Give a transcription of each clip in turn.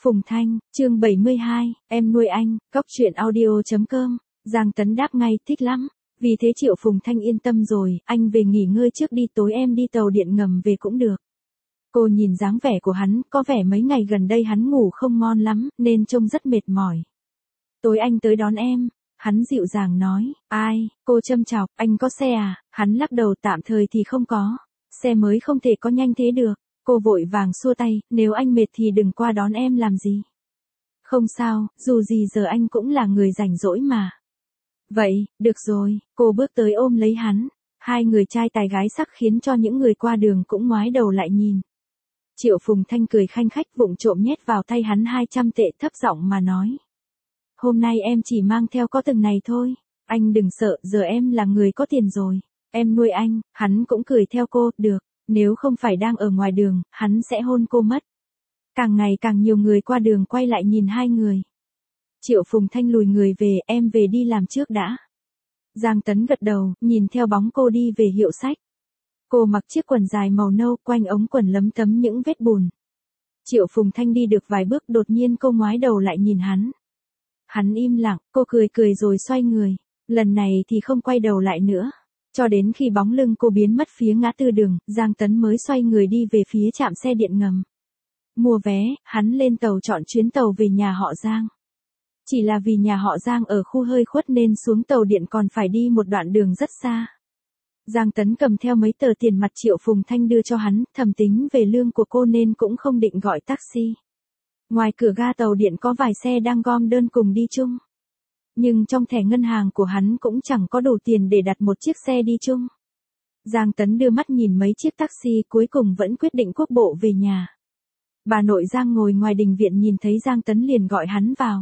Phùng Thanh, chương 72, em nuôi anh, Cóc truyện audio.com, Giang Tấn đáp ngay, thích lắm. Vì thế Triệu Phùng Thanh yên tâm rồi, anh về nghỉ ngơi trước đi, tối em đi tàu điện ngầm về cũng được. Cô nhìn dáng vẻ của hắn, có vẻ mấy ngày gần đây hắn ngủ không ngon lắm, nên trông rất mệt mỏi. Tối anh tới đón em, hắn dịu dàng nói. Ai, cô châm chọc, anh có xe à? Hắn lắc đầu, tạm thời thì không có. Xe mới không thể có nhanh thế được. Cô vội vàng xua tay, nếu anh mệt thì đừng qua đón em làm gì. Không sao, dù gì giờ anh cũng là người rảnh rỗi mà. Vậy, được rồi, cô bước tới ôm lấy hắn. Hai người trai tài gái sắc khiến cho những người qua đường cũng ngoái đầu lại nhìn. Triệu Phùng Thanh cười khanh khách, vụng trộm nhét vào tay hắn 200 tệ, thấp giọng mà nói. Hôm nay em chỉ mang theo có từng này thôi. Anh đừng sợ, giờ em là người có tiền rồi. Em nuôi anh. Hắn cũng cười theo cô, được. Nếu không phải đang ở ngoài đường, hắn sẽ hôn cô mất. Càng ngày càng nhiều người qua đường quay lại nhìn hai người. Triệu Phùng Thanh lùi người về, em về đi làm trước đã. Giang Tấn gật đầu, nhìn theo bóng cô đi về hiệu sách. Cô mặc chiếc quần dài màu nâu, quanh ống quần lấm tấm những vết bùn. Triệu Phùng Thanh đi được vài bước, đột nhiên cô ngoái đầu lại nhìn hắn. Hắn im lặng, cô cười cười rồi xoay người. Lần này thì không quay đầu lại nữa. Cho đến khi bóng lưng cô biến mất phía ngã tư đường, Giang Tấn mới xoay người đi về phía trạm xe điện ngầm. Mua vé, hắn lên tàu chọn chuyến tàu về nhà họ Giang. Chỉ là vì nhà họ Giang ở khu hơi khuất nên xuống tàu điện còn phải đi một đoạn đường rất xa. Giang Tấn cầm theo mấy tờ tiền mặt Triệu Phùng Thanh đưa cho hắn, thầm tính về lương của cô nên cũng không định gọi taxi. Ngoài cửa ga tàu điện có vài xe đang gom đơn cùng đi chung. Nhưng trong thẻ ngân hàng của hắn cũng chẳng có đủ tiền để đặt một chiếc xe đi chung. Giang Tấn đưa mắt nhìn mấy chiếc taxi, cuối cùng vẫn quyết định quốc bộ về nhà. Bà nội Giang ngồi ngoài đình viện nhìn thấy Giang Tấn liền gọi hắn vào.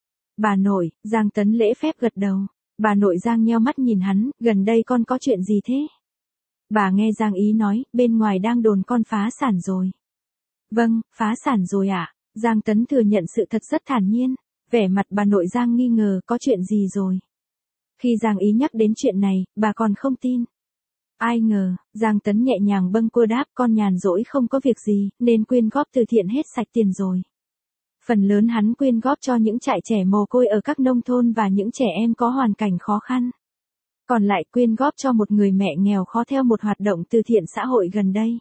Bà nội, Giang Tấn lễ phép gật đầu. Bà nội Giang nheo mắt nhìn hắn, gần đây con có chuyện gì thế? Bà nghe Giang Ý nói, bên ngoài đang đồn con phá sản rồi. Vâng, phá sản rồi ạ. Giang Tấn thừa nhận sự thật rất thản nhiên. Vẻ mặt bà nội Giang nghi ngờ, có chuyện gì rồi? Khi Giang Ý nhắc đến chuyện này, bà còn không tin. Ai ngờ, Giang Tấn nhẹ nhàng bâng quơ đáp, con nhàn rỗi không có việc gì, nên quyên góp từ thiện hết sạch tiền rồi. Phần lớn hắn quyên góp cho những trại trẻ mồ côi ở các nông thôn và những trẻ em có hoàn cảnh khó khăn. Còn lại quyên góp cho một người mẹ nghèo khó theo một hoạt động từ thiện xã hội gần đây.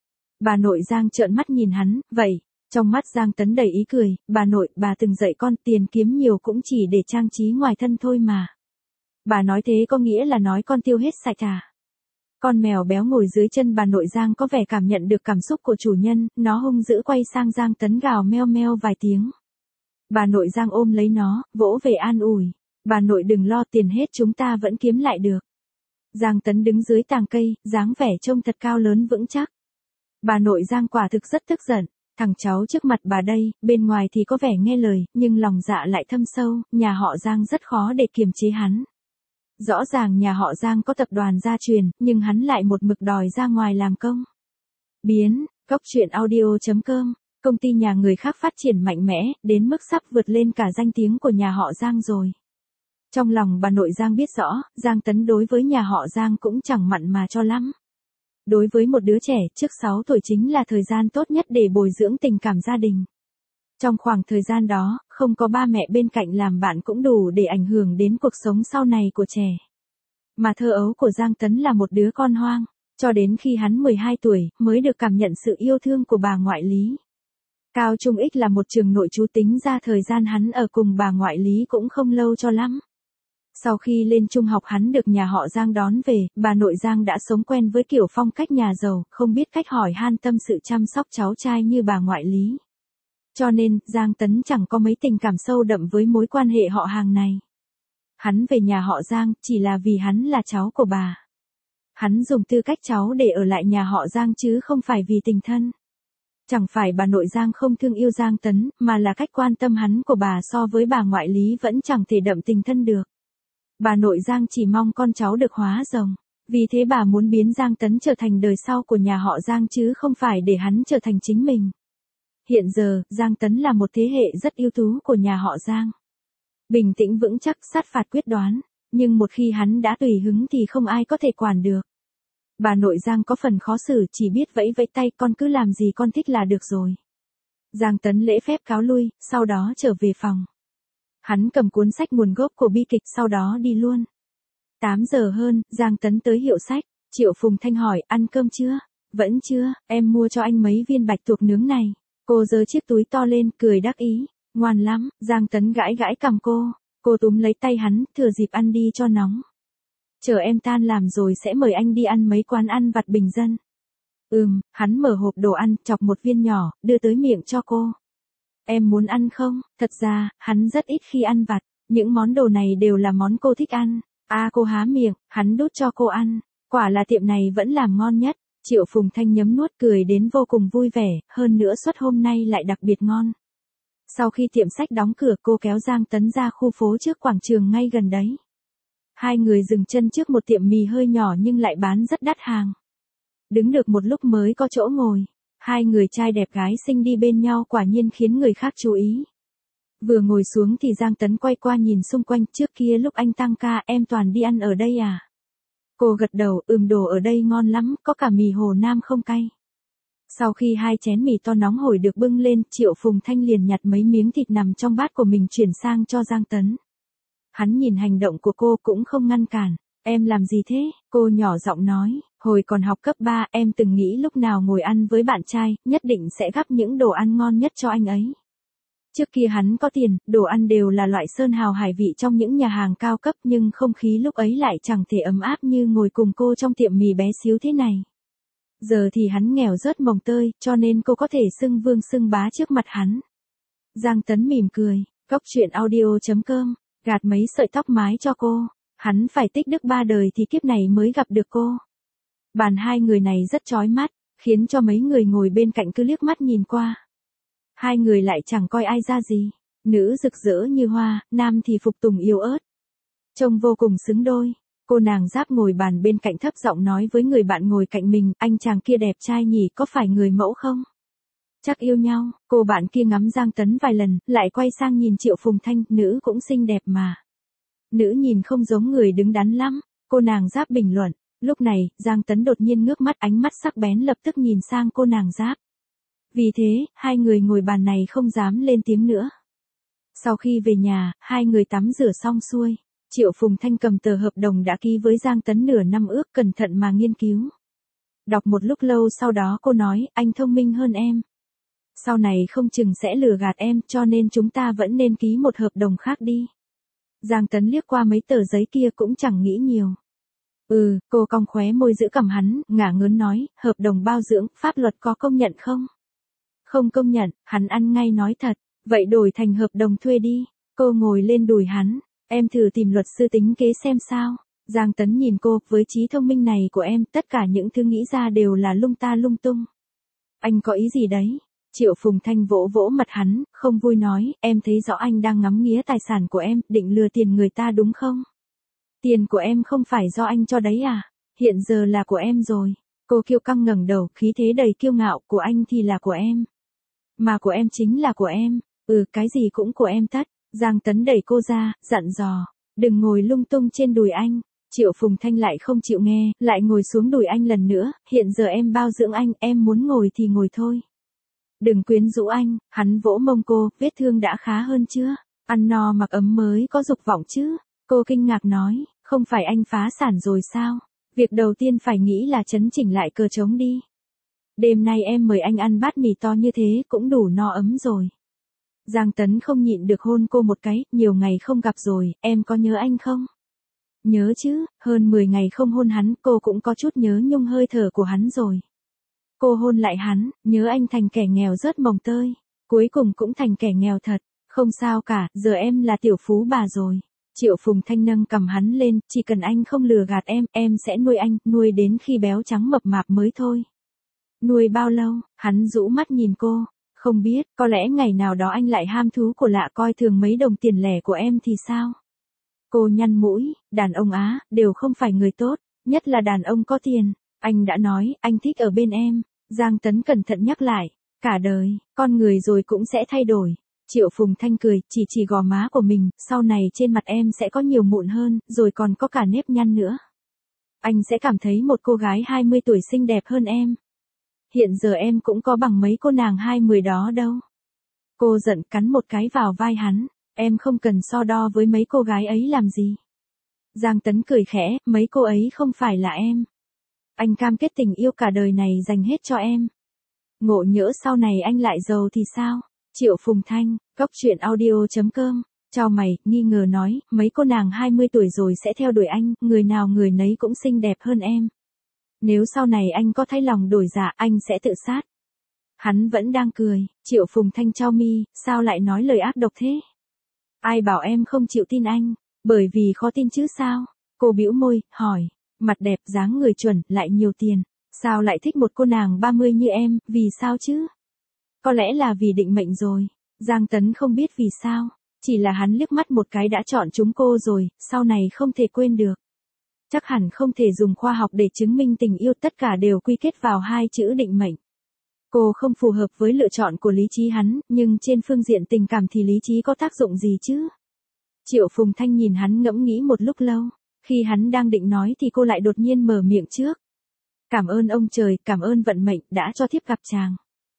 Bà nội Giang trợn mắt nhìn hắn, vậy. Trong mắt Giang Tấn đầy ý cười, bà nội, bà từng dạy con tiền kiếm nhiều cũng chỉ để trang trí ngoài thân thôi mà. Bà nói thế có nghĩa là nói con tiêu hết sạch à? Con mèo béo ngồi dưới chân bà nội Giang có vẻ cảm nhận được cảm xúc của chủ nhân, nó hung dữ quay sang Giang Tấn gào meo meo vài tiếng. Bà nội Giang ôm lấy nó, vỗ về an ủi. Bà nội đừng lo, tiền hết chúng ta vẫn kiếm lại được. Giang Tấn đứng dưới tàng cây, dáng vẻ trông thật cao lớn vững chắc. Bà nội Giang quả thực rất tức giận. Thằng cháu trước mặt bà đây, bên ngoài thì có vẻ nghe lời, nhưng lòng dạ lại thâm sâu, nhà họ Giang rất khó để kiềm chế hắn. Rõ ràng nhà họ Giang có tập đoàn gia truyền, nhưng hắn lại một mực đòi ra ngoài làm công. Biến, Cóc truyện audio.com, công ty nhà người khác phát triển mạnh mẽ, đến mức sắp vượt lên cả danh tiếng của nhà họ Giang rồi. Trong lòng bà nội Giang biết rõ, Giang Tấn đối với nhà họ Giang cũng chẳng mặn mà cho lắm. Đối với một đứa trẻ, trước 6 tuổi chính là thời gian tốt nhất để bồi dưỡng tình cảm gia đình. Trong khoảng thời gian đó, không có ba mẹ bên cạnh làm bạn cũng đủ để ảnh hưởng đến cuộc sống sau này của trẻ. Mà thơ ấu của Giang Tấn là một đứa con hoang, cho đến khi hắn 12 tuổi, mới được cảm nhận sự yêu thương của bà ngoại Lý. Cao Trung Ích là một trường nội trú, tính ra thời gian hắn ở cùng bà ngoại Lý cũng không lâu cho lắm. Sau khi lên trung học hắn được nhà họ Giang đón về, bà nội Giang đã sống quen với kiểu phong cách nhà giàu, không biết cách hỏi han tâm sự chăm sóc cháu trai như bà ngoại Lý. Cho nên, Giang Tấn chẳng có mấy tình cảm sâu đậm với mối quan hệ họ hàng này. Hắn về nhà họ Giang, chỉ là vì hắn là cháu của bà. Hắn dùng tư cách cháu để ở lại nhà họ Giang chứ không phải vì tình thân. Chẳng phải bà nội Giang không thương yêu Giang Tấn, mà là cách quan tâm hắn của bà so với bà ngoại Lý vẫn chẳng thể đậm tình thân được. Bà nội Giang chỉ mong con cháu được hóa rồng. Vì thế bà muốn biến Giang Tấn trở thành đời sau của nhà họ Giang chứ không phải để hắn trở thành chính mình. Hiện giờ, Giang Tấn là một thế hệ rất ưu tú của nhà họ Giang. Bình tĩnh vững chắc, sát phạt quyết đoán. Nhưng một khi hắn đã tùy hứng thì không ai có thể quản được. Bà nội Giang có phần khó xử, chỉ biết vẫy vẫy tay, con cứ làm gì con thích là được rồi. Giang Tấn lễ phép cáo lui, sau đó trở về phòng. Hắn cầm cuốn sách nguồn gốc của bi kịch sau đó đi luôn. 8 giờ hơn, Giang Tấn tới hiệu sách. Triệu Phùng Thanh hỏi, ăn cơm chưa? Vẫn chưa, em mua cho anh mấy viên bạch tuộc nướng này. Cô giơ chiếc túi to lên, cười đắc ý. Ngoan lắm, Giang Tấn gãi gãi cằm cô. Cô túm lấy tay hắn, thừa dịp ăn đi cho nóng. Chờ em tan làm rồi sẽ mời anh đi ăn mấy quán ăn vặt bình dân. Hắn mở hộp đồ ăn, chọc một viên nhỏ, đưa tới miệng cho cô. Em muốn ăn không? Thật ra, hắn rất ít khi ăn vặt. Những món đồ này đều là món cô thích ăn. Cô há miệng, hắn đút cho cô ăn. Quả là tiệm này vẫn làm ngon nhất. Triệu Phùng Thanh nhấm nuốt cười đến vô cùng vui vẻ, hơn nữa suất hôm nay lại đặc biệt ngon. Sau khi tiệm sách đóng cửa cô kéo Giang Tấn ra khu phố trước quảng trường ngay gần đấy. Hai người dừng chân trước một tiệm mì hơi nhỏ nhưng lại bán rất đắt hàng. Đứng được một lúc mới có chỗ ngồi. Hai người trai đẹp gái xinh đi bên nhau quả nhiên khiến người khác chú ý. Vừa ngồi xuống thì Giang Tấn quay qua nhìn xung quanh, trước kia lúc anh tăng ca em toàn đi ăn ở đây à? Cô gật đầu, đồ ở đây ngon lắm, có cả mì Hồ Nam không cay. Sau khi hai chén mì to nóng hổi được bưng lên, Triệu Phùng Thanh liền nhặt mấy miếng thịt nằm trong bát của mình chuyển sang cho Giang Tấn. Hắn nhìn hành động của cô cũng không ngăn cản. Em làm gì thế? Cô nhỏ giọng nói, hồi còn học cấp 3 em từng nghĩ lúc nào ngồi ăn với bạn trai, nhất định sẽ gắp những đồ ăn ngon nhất cho anh ấy. Trước kia hắn có tiền, đồ ăn đều là loại sơn hào hải vị trong những nhà hàng cao cấp nhưng không khí lúc ấy lại chẳng thể ấm áp như ngồi cùng cô trong tiệm mì bé xíu thế này. Giờ thì hắn nghèo rớt mồng tơi, cho nên cô có thể xưng vương xưng bá trước mặt hắn. Giang Tấn mỉm cười, Cóc Truyện Audio.com, gạt mấy sợi tóc mái cho cô. Hắn phải tích đức 3 đời thì kiếp này mới gặp được cô. Bàn hai người này rất chói mắt, khiến cho mấy người ngồi bên cạnh cứ liếc mắt nhìn qua. Hai người lại chẳng coi ai ra gì. Nữ rực rỡ như hoa, nam thì phục tùng yếu ớt. Trông vô cùng xứng đôi. Cô nàng Giáp ngồi bàn bên cạnh thấp giọng nói với người bạn ngồi cạnh mình, anh chàng kia đẹp trai nhỉ, có phải người mẫu không? Chắc yêu nhau. Cô bạn kia ngắm Giang Tấn vài lần, lại quay sang nhìn Triệu Phùng Thanh, nữ cũng xinh đẹp mà. Nữ nhìn không giống người đứng đắn lắm. Cô nàng Giáp bình luận. Lúc này, Giang Tấn đột nhiên ngước mắt, ánh mắt sắc bén lập tức nhìn sang cô nàng Giáp. Vì thế, hai người ngồi bàn này không dám lên tiếng nữa. Sau khi về nhà, hai người tắm rửa xong xuôi. Triệu Phùng Thanh cầm tờ hợp đồng đã ký với Giang Tấn nửa năm ước, cẩn thận mà nghiên cứu. Đọc một lúc lâu sau đó cô nói, anh thông minh hơn em. Sau này không chừng sẽ lừa gạt em, cho nên chúng ta vẫn nên ký một hợp đồng khác đi. Giang Tấn liếc qua mấy tờ giấy kia cũng chẳng nghĩ nhiều. Cô cong khóe môi giữ cằm hắn, ngả ngớn nói, hợp đồng bao dưỡng, pháp luật có công nhận không? Không công nhận, hắn ăn ngay nói thật, vậy đổi thành hợp đồng thuê đi. Cô ngồi lên đùi hắn, em thử tìm luật sư tính kế xem sao. Giang Tấn nhìn cô, với trí thông minh này của em, tất cả những thứ nghĩ ra đều là lung ta lung tung. Anh có ý gì đấy? Triệu Phùng Thanh vỗ vỗ mặt hắn, không vui nói, em thấy rõ anh đang ngắm nghía tài sản của em, định lừa tiền người ta đúng không? Tiền của em không phải do anh cho đấy à? Hiện giờ là của em rồi. Cô kiêu căng ngẩng đầu, khí thế đầy kiêu ngạo, của anh thì là của em. Mà của em chính là của em. Cái gì cũng của em tất. Giang Tấn đẩy cô ra, dặn dò. Đừng ngồi lung tung trên đùi anh. Triệu Phùng Thanh lại không chịu nghe, lại ngồi xuống đùi anh lần nữa. Hiện giờ em bao dưỡng anh, em muốn ngồi thì ngồi thôi. Đừng quyến rũ anh. Hắn vỗ mông cô, vết thương đã khá hơn chưa? Ăn no mặc ấm mới có dục vọng chứ? Cô kinh ngạc nói, không phải anh phá sản rồi sao? Việc đầu tiên phải nghĩ là chấn chỉnh lại cờ trống đi. Đêm nay em mời anh ăn bát mì to như thế cũng đủ no ấm rồi. Giang Tấn không nhịn được hôn cô một cái, nhiều ngày không gặp rồi, em có nhớ anh không? Nhớ chứ, hơn 10 ngày không hôn hắn, cô cũng có chút nhớ nhung hơi thở của hắn rồi. Cô hôn lại hắn, nhớ anh thành kẻ nghèo rớt mồng tơi. Cuối cùng cũng thành kẻ nghèo thật, không sao cả, giờ em là tiểu phú bà rồi. Triệu Phùng Thanh nâng cầm hắn lên, chỉ cần anh không lừa gạt em sẽ nuôi anh, nuôi đến khi béo trắng mập mạp mới thôi. Nuôi bao lâu? Hắn rũ mắt nhìn cô, không biết, có lẽ ngày nào đó anh lại ham thú của lạ coi thường mấy đồng tiền lẻ của em thì sao? Cô nhăn mũi, đàn ông Á, đều không phải người tốt, nhất là đàn ông có tiền. Anh đã nói, anh thích ở bên em. Giang Tấn cẩn thận nhắc lại, cả đời, con người rồi cũng sẽ thay đổi. Triệu Phùng Thanh cười, chỉ gò má của mình, sau này trên mặt em sẽ có nhiều mụn hơn, rồi còn có cả nếp nhăn nữa. Anh sẽ cảm thấy một cô gái 20 tuổi xinh đẹp hơn em. Hiện giờ em cũng có bằng mấy cô nàng 20 đó đâu. Cô giận cắn một cái vào vai hắn. Em không cần so đo với mấy cô gái ấy làm gì. Giang Tấn cười khẽ, mấy cô ấy không phải là em. Anh cam kết tình yêu cả đời này dành hết cho em. Ngộ nhỡ sau này anh lại giàu thì sao? Triệu Phùng Thanh, Cốc Truyện Audio.com. Chào mày, nghi ngờ nói, mấy cô nàng 20 tuổi rồi sẽ theo đuổi anh, người nào người nấy cũng xinh đẹp hơn em. Nếu sau này anh có thay lòng đổi dạ, anh sẽ tự sát. Hắn vẫn đang cười, Triệu Phùng Thanh chau mi, sao lại nói lời ác độc thế? Ai bảo em không chịu tin anh, bởi vì khó tin chứ sao? Cô bĩu môi, hỏi, mặt đẹp dáng người chuẩn, lại nhiều tiền, sao lại thích một cô nàng 30 như em, vì sao chứ? Có lẽ là vì định mệnh rồi. Giang Tấn không biết vì sao, chỉ là hắn liếc mắt một cái đã chọn chúng cô rồi, sau này không thể quên được. Chắc hẳn không thể dùng khoa học để chứng minh tình yêu, tất cả đều quy kết vào hai chữ định mệnh. Cô không phù hợp với lựa chọn của lý trí hắn, nhưng trên phương diện tình cảm thì lý trí có tác dụng gì chứ? Triệu Phùng Thanh nhìn hắn ngẫm nghĩ một lúc lâu, khi hắn đang định nói thì cô lại đột nhiên mở miệng trước. Cảm ơn ông trời, cảm ơn vận mệnh đã cho thiếp gặp chàng.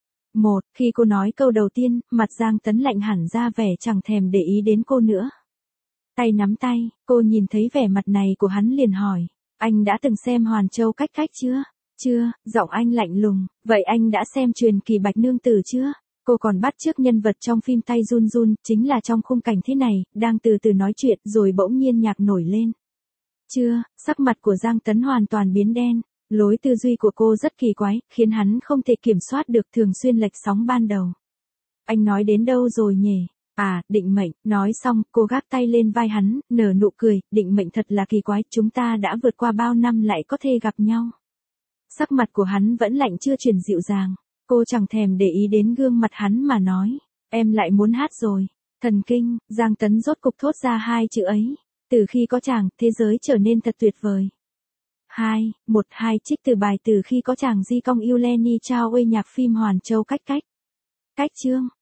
Khi cô nói câu đầu tiên, mặt Giang Tấn lạnh hẳn ra, vẻ chẳng thèm để ý đến cô nữa. Tay nắm tay, cô nhìn thấy vẻ mặt này của hắn liền hỏi, anh đã từng xem Hoàn Châu Cách Cách chưa? Chưa, giọng anh lạnh lùng, vậy anh đã xem truyền kỳ Bạch Nương Tử chưa? Cô còn bắt chước nhân vật trong phim tay run run, chính là trong khung cảnh thế này, đang từ từ nói chuyện rồi bỗng nhiên nhạc nổi lên. Chưa, sắc mặt của Giang Tấn hoàn toàn biến đen. Lối tư duy của cô rất kỳ quái, khiến hắn không thể kiểm soát được, thường xuyên lệch sóng ban đầu. Anh nói đến đâu rồi nhỉ? À, định mệnh. Nói xong, cô gác tay lên vai hắn, nở nụ cười, định mệnh thật là kỳ quái, chúng ta đã vượt qua bao năm lại có thể gặp nhau. Sắc mặt của hắn vẫn lạnh chưa chuyển dịu dàng. Cô chẳng thèm để ý đến gương mặt hắn mà nói, em lại muốn hát rồi. Thần kinh. Giang Tấn rốt cục thốt ra hai chữ ấy. Từ khi có chàng, thế giới trở nên thật tuyệt vời. 2 trích từ bài Từ khi có chàng Di Công Yêu Lenny Chao Uê, nhạc phim Hoàn Châu Cách Cách. Cách chương.